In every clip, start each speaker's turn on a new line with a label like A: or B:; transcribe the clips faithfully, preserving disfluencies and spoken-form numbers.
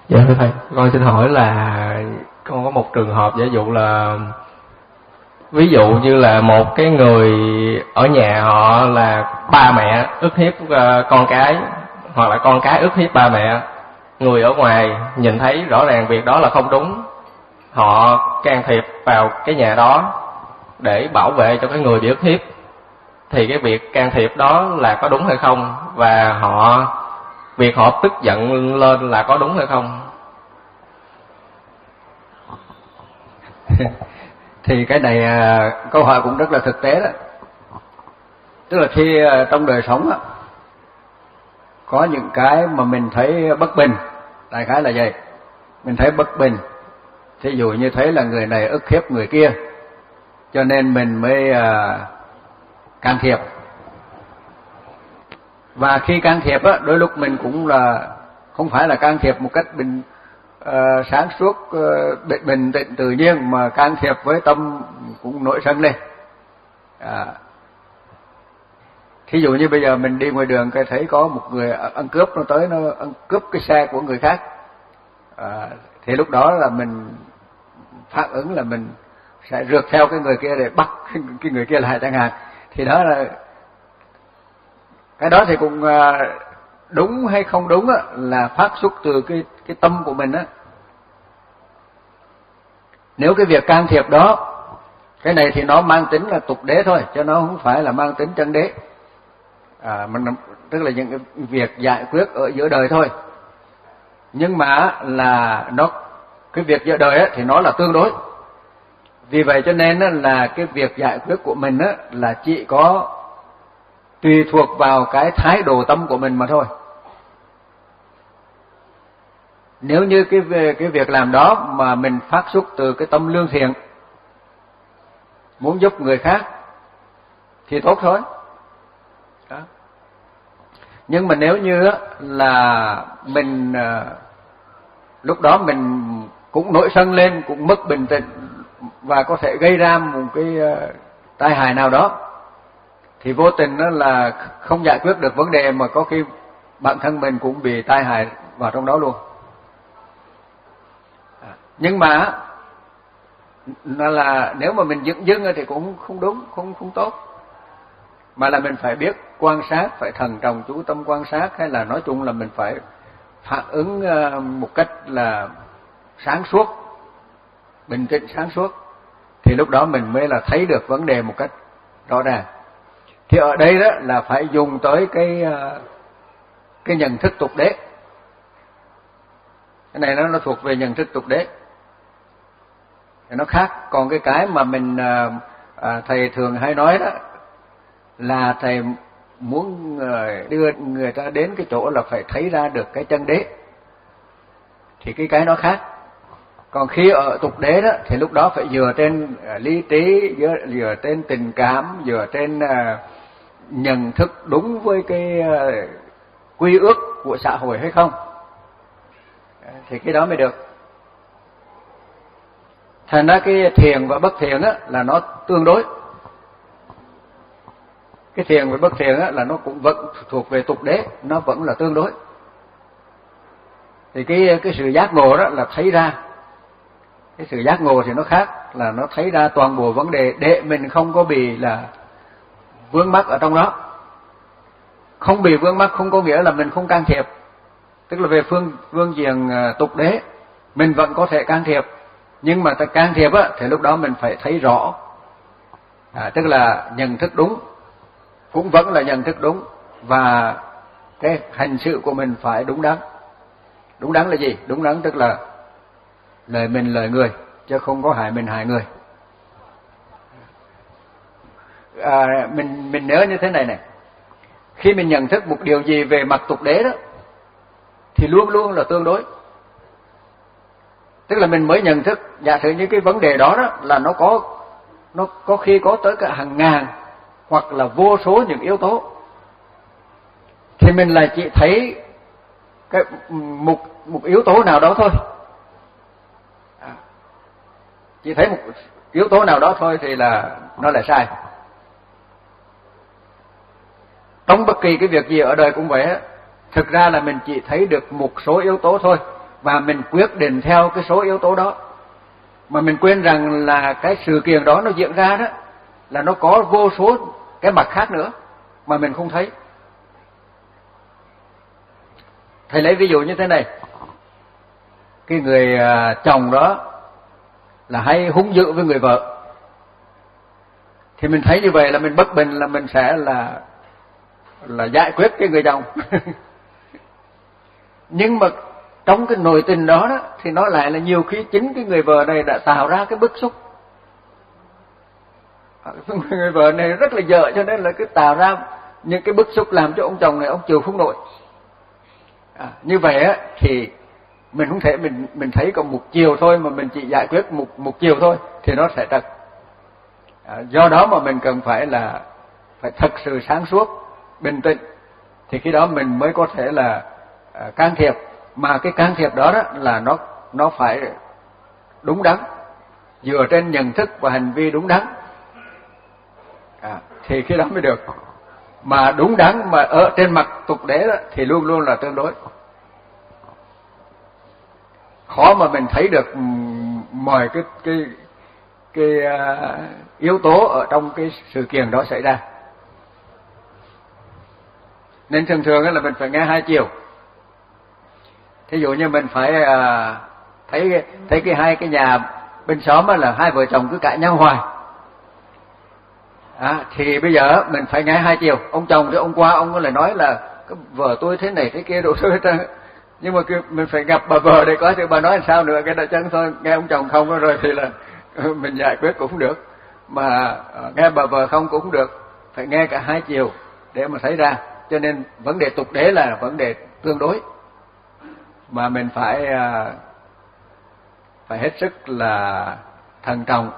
A: Dạ thưa thầy, con xin hỏi là con có một trường hợp giả dụ là ví dụ như là một cái người ở nhà họ là ba mẹ ức hiếp con cái, hoặc là con cái ức hiếp ba mẹ, người ở ngoài nhìn thấy rõ ràng việc đó là không đúng, họ can thiệp vào cái nhà đó để bảo vệ cho cái người bị ức hiếp, thì cái việc can thiệp đó là có đúng hay không, và họ việc họ tức giận lên là có đúng hay không?
B: Thì cái này câu hỏi cũng rất là thực tế đó. Tức là khi trong đời sống á, có những cái mà mình thấy bất bình, đại khái là vậy, mình thấy bất bình, thí dụ như thấy là người này ức hiếp người kia, cho nên mình mới uh, can thiệp. Và khi can thiệp á, đôi lúc mình cũng là không phải là can thiệp một cách bình uh, sáng suốt, uh, bình tĩnh tự nhiên, mà can thiệp với tâm cũng nổi sân lên. À, thí dụ như bây giờ mình đi ngoài đường cái thấy có một người ăn cướp, nó tới nó ăn cướp cái xe của người khác, à, thì lúc đó là mình phản ứng là mình sẽ rượt theo cái người kia để bắt cái người kia lại chẳng hạn. Thì đó là cái đó thì cũng đúng hay không đúng á, là phát xuất từ cái cái tâm của mình á. Nếu cái việc can thiệp đó, cái này thì nó mang tính là tục đế thôi, chứ nó không phải là mang tính chân đế. À, mình, tức là những cái việc giải quyết ở giữa đời thôi. Nhưng mà là nó cái việc giữa đời á, thì nó là tương đối. Vì vậy cho nên á, là cái việc giải quyết của mình á, là chỉ có tùy thuộc vào cái thái độ tâm của mình mà thôi. Nếu như cái cái việc làm đó mà mình phát xuất từ cái tâm lương thiện, muốn giúp người khác thì tốt thôi. Đó. Nhưng mà nếu như là mình lúc đó mình cũng nổi sân lên, cũng mất bình tĩnh và có thể gây ra một cái tai hại nào đó, thì vô tình đó là không giải quyết được vấn đề, mà có khi bản thân mình cũng bị tai hại vào trong đó luôn. Nhưng mà là nếu mà mình dưng dưng thì cũng không đúng, không không tốt, mà là mình phải biết quan sát, phải thận trọng chú tâm quan sát, hay là nói chung là mình phải phản ứng một cách là sáng suốt, bình tĩnh sáng suốt, thì lúc đó mình mới là thấy được vấn đề một cách rõ ràng. Thì ở đây đó là phải dùng tới cái cái nhận thức tục đế. Cái này nó nó thuộc về nhận thức tục đế, thì nó khác. Còn cái cái mà mình à, thầy thường hay nói đó là thầy muốn đưa người ta đến cái chỗ là phải thấy ra được cái chân đế, thì cái cái nó khác. Còn khi ở tục đế đó thì lúc đó phải dựa trên lý trí, dựa, dựa trên tình cảm, dựa trên uh, nhận thức đúng với cái uh, quy ước của xã hội hay không, thì cái đó mới được. Thành ra cái thiện và bất thiện á, là nó tương đối. Cái thiện và bất thiện á, là nó cũng vẫn thuộc về tục đế, nó vẫn là tương đối. Thì cái cái sự giác ngộ đó là thấy ra. Cái sự giác ngộ thì nó khác, là nó thấy ra toàn bộ vấn đề để mình không có bị là vướng mắc ở trong đó. Không bị vướng mắc không có nghĩa là mình không can thiệp. Tức là về phương phương diện tục đế mình vẫn có thể can thiệp, nhưng mà ta can thiệp á thì lúc đó mình phải thấy rõ. À, tức là nhận thức đúng, cũng vẫn là nhận thức đúng, và cái hành sự của mình phải đúng đắn. Đúng đắn là gì? Đúng đắn tức là lời mình lời người, chứ không có hại mình hại người. À, mình mình nhớ như thế này này, khi mình nhận thức một điều gì về mặt tục đế đó thì luôn luôn là tương đối. Tức là mình mới nhận thức, giả sử như cái vấn đề đó đó là nó có nó có khi có tới cả hàng ngàn hoặc là vô số những yếu tố, thì mình là chỉ thấy cái một một yếu tố nào đó thôi. À, chỉ thấy một yếu tố nào đó thôi thì là nó là sai. Trong bất kỳ cái việc gì ở đời cũng vậy á, thực ra là mình chỉ thấy được một số yếu tố thôi, và mình quyết định theo cái số yếu tố đó, mà mình quên rằng là cái sự kiện đó nó diễn ra đó là nó có vô số cái mặt khác nữa mà mình không thấy. Thầy lấy ví dụ như thế này, cái người chồng đó là hay hung dữ với người vợ, thì mình thấy như vậy là mình bất bình, là mình sẽ là là giải quyết cái người chồng. Nhưng mà trong cái nội tình đó, đó thì nó lại là nhiều khi chính cái người vợ này đã tạo ra cái bức xúc. Người vợ này rất là dở, cho nên là cứ tạo ra những cái bức xúc làm cho ông chồng này ông chịu không nổi. À, như vậy á thì mình không thể mình mình thấy có một chiều thôi mà mình chỉ giải quyết một một chiều thôi thì nó sẽ trật. À, do đó mà mình cần phải là phải thật sự sáng suốt, bình tĩnh, thì khi đó mình mới có thể là à, can thiệp, mà cái can thiệp đó, đó là nó nó phải đúng đắn, dựa trên nhận thức và hành vi đúng đắn. À, thì khi đó mới được. Mà đúng đắn mà ở trên mặt tục đế đó thì luôn luôn là tương đối. Khó mà mình thấy được mọi cái cái cái uh, yếu tố ở trong cái sự kiện đó xảy ra. Nên thường thường là mình phải nghe hai chiều. Thí dụ như mình phải uh, thấy thấy cái hai cái nhà bên xóm là hai vợ chồng cứ cãi nhau hoài. À, thì bây giờ mình phải nghe hai chiều. Ông chồng thì ông qua ông lại nói là vợ tôi thế này thế kia đủ thứ hết trơn. Nhưng mà mình phải gặp bà vợ để coi thì bà nói làm sao nữa, cái đó chân thôi. Nghe ông chồng không rồi thì là mình giải quyết cũng được, mà nghe bà vợ không cũng được. Phải nghe cả hai chiều để mà thấy ra. Cho nên vấn đề tục đế là vấn đề tương đối, mà mình phải phải hết sức là thận trọng.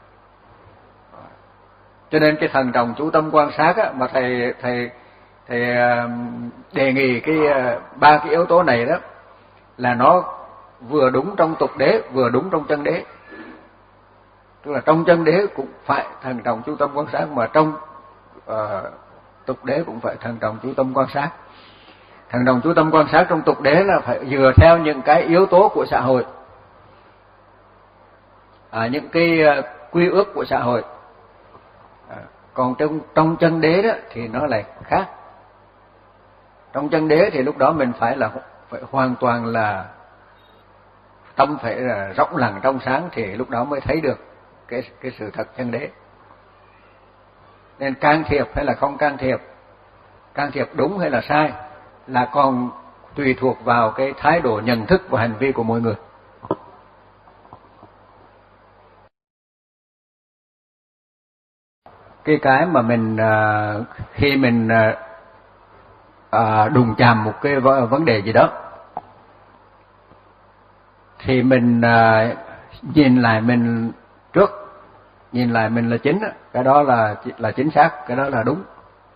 B: Cho nên cái thận trọng chú tâm quan sát á, mà thầy thầy thầy đề nghị cái ba cái yếu tố này đó là nó vừa đúng trong tục đế, vừa đúng trong chân đế. Tức là trong chân đế cũng phải thận trọng chú tâm quan sát, mà trong uh, tục đế cũng phải thận trọng chú tâm quan sát. Thận trọng chú tâm quan sát trong tục đế là phải dựa theo những cái yếu tố của xã hội, à, những cái uh, quy ước của xã hội. À, còn trong trong chân đế đó thì nó lại khác. Trong chân đế thì lúc đó mình phải là phải hoàn toàn là tâm phải là rộng lặng trong sáng, thì lúc đó mới thấy được cái cái sự thật chân đế. Nên can thiệp hay là không can thiệp, can thiệp đúng hay là sai là còn tùy thuộc vào cái thái độ nhận thức và hành vi của mỗi người. Cái cái mà mình khi mình đụng chạm một cái vấn đề gì đó thì mình nhìn lại mình trước, nhìn lại mình là chính, cái đó là là chính xác, cái đó là đúng.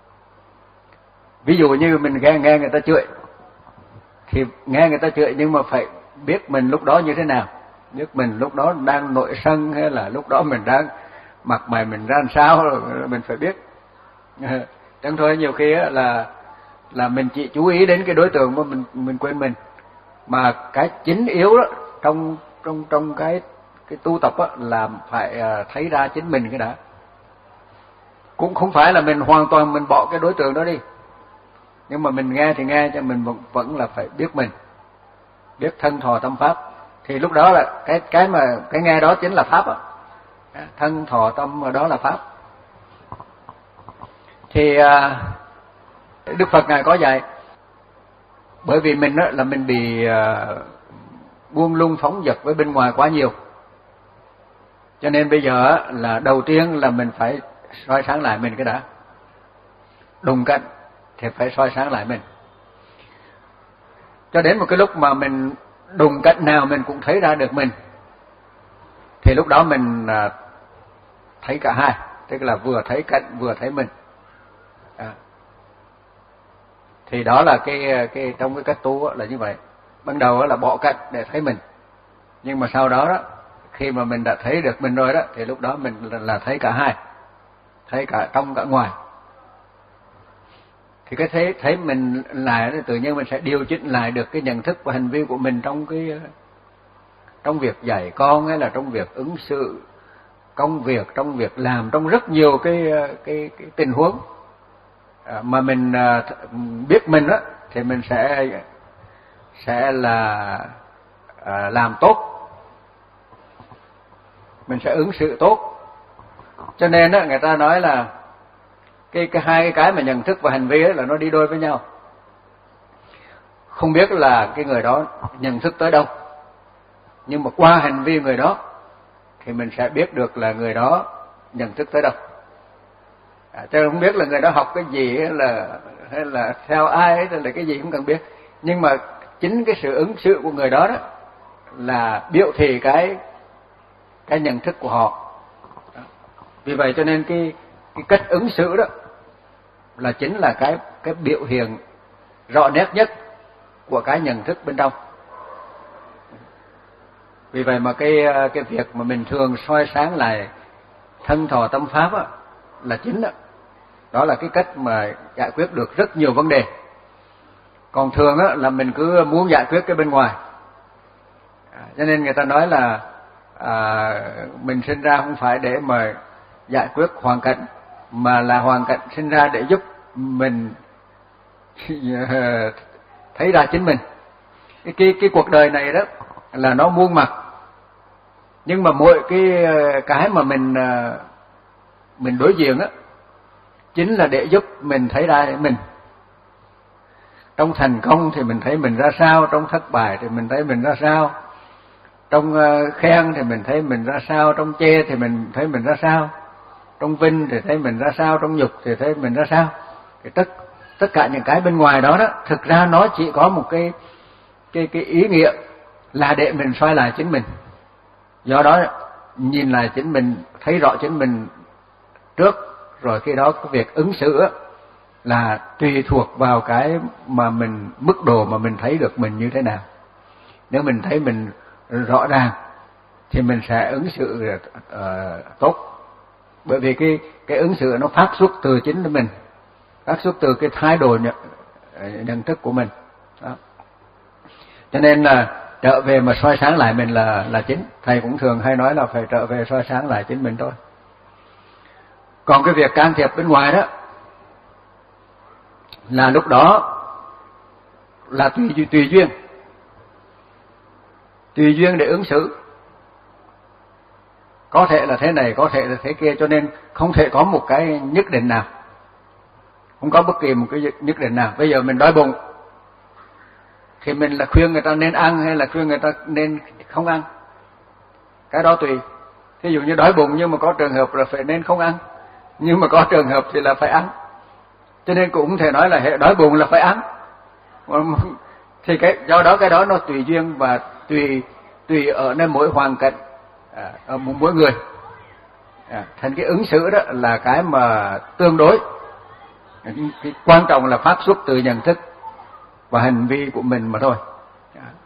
B: Ví dụ như mình nghe nghe người ta chửi thì nghe người ta chửi, nhưng mà phải biết mình lúc đó như thế nào, biết mình lúc đó đang nội sân hay là lúc đó mình đang mặt mày mình ra làm sao, mình phải biết. Chẳng thôi nhiều khi là là mình chỉ chú ý đến cái đối tượng mà mình mình quên mình, mà cái chính yếu đó trong trong trong cái cái tu tập á là phải thấy ra chính mình cái đã. Cũng không phải là mình hoàn toàn mình bỏ cái đối tượng đó đi, nhưng mà mình nghe thì nghe, cho mình vẫn, vẫn là phải biết mình, biết thân thọ tâm pháp. Thì lúc đó là cái cái mà cái nghe đó chính là pháp á, thân thọ tâm đó là pháp. Thì Đức Phật ngài có dạy, bởi vì mình đó là mình bị buông lung phóng dật với bên ngoài quá nhiều, cho nên bây giờ là đầu tiên là mình phải soi sáng lại mình cái đã. Đụng cạnh thì phải soi sáng lại mình, cho đến một cái lúc mà mình đụng cạnh nào mình cũng thấy ra được mình, thì lúc đó mình thấy cả hai, tức là vừa thấy cạnh vừa thấy mình. À. Thì đó là cái cái trong cái cách tu là như vậy. Ban đầu là bỏ cạnh để thấy mình, nhưng mà sau đó đó khi mà mình đã thấy được mình rồi đó thì lúc đó mình là thấy cả hai, thấy cả trong cả ngoài. thì cái thấy thấy mình lại tự nhiên mình sẽ điều chỉnh lại được cái nhận thức và hành vi của mình trong cái trong việc dạy con, hay là trong việc ứng xử công việc, trong việc làm, trong rất nhiều cái cái, cái tình huống mà mình biết mình á, thì mình sẽ sẽ là à, làm tốt, mình sẽ ứng xử tốt. Cho nên á, người ta nói là cái cái hai cái cái mà nhận thức và hành vi ấy là nó đi đôi với nhau. Không biết là cái người đó nhận thức tới đâu, nhưng mà qua hành vi người đó thì mình sẽ biết được là người đó nhận thức tới đâu. À, chứ không biết là người đó học cái gì, hay là hay là theo ai, hay là cái gì cũng cần biết, nhưng mà chính cái sự ứng xử của người đó đó là biểu thị cái cái nhận thức của họ. Vì vậy cho nên cái cái cách ứng xử đó là chính là cái cái biểu hiện rõ nét nhất của cái nhận thức bên trong. Vì vậy mà cái cái việc mà mình thường soi sáng lại thân thọ tâm pháp á, là chính đó. Đó là cái cách mà giải quyết được rất nhiều vấn đề. Còn thường á, là mình cứ muốn giải quyết cái bên ngoài. À, cho nên người ta nói là à, mình sinh ra không phải để mà giải quyết hoàn cảnh, mà là hoàn cảnh sinh ra để giúp mình thấy ra chính mình. Cái, cái, cái cuộc đời này đó là nó muôn mặt, nhưng mà mỗi cái cái mà mình mình đối diện á chính là để giúp mình thấy ra mình. Trong thành công thì mình thấy mình ra sao, trong thất bại thì mình thấy mình ra sao, trong khen thì mình thấy mình ra sao, trong chê thì mình thấy mình ra sao, trong vinh thì thấy mình ra sao, trong nhục thì thấy mình ra sao. Thì tất tất cả những cái bên ngoài đó đó, thực ra nó chỉ có một cái cái cái ý nghĩa là để mình soi lại chính mình. Do đó nhìn lại chính mình, thấy rõ chính mình trước, rồi khi đó cái việc ứng xử là tùy thuộc vào cái mà mình, mức độ mà mình thấy được mình như thế nào. Nếu mình thấy mình rõ ràng thì mình sẽ ứng xử uh, tốt, bởi vì cái cái ứng xử nó phát xuất từ chính mình, phát xuất từ cái thái độ nhận, nhận thức của mình. Đó. Cho nên là trở về mà soi sáng lại mình là là chính. Thầy cũng thường hay nói là phải trở về soi sáng lại chính mình thôi. Còn cái việc can thiệp bên ngoài đó là lúc đó là tùy tùy duyên, tùy duyên để ứng xử. Có thể là thế này, có thể là thế kia, cho nên không thể có một cái nhất định nào, không có bất kỳ một cái nhất định nào. Bây giờ mình đói bụng thì mình là khuyên người ta nên ăn hay là khuyên người ta nên không ăn, cái đó tùy. Thí dụ như đói bụng nhưng mà có trường hợp là phải nên không ăn, nhưng mà có trường hợp thì là phải ăn. Cho nên cũng thể nói là hệ đói bụng là phải ăn. Thì cái do đó cái đó nó tùy duyên và tùy tùy ở nơi mỗi hoàn cảnh, à, ở mỗi người. À, thành cái ứng xử đó là cái mà tương đối. Cái quan trọng là phát xuất từ nhận thức và hành vi của mình mà thôi.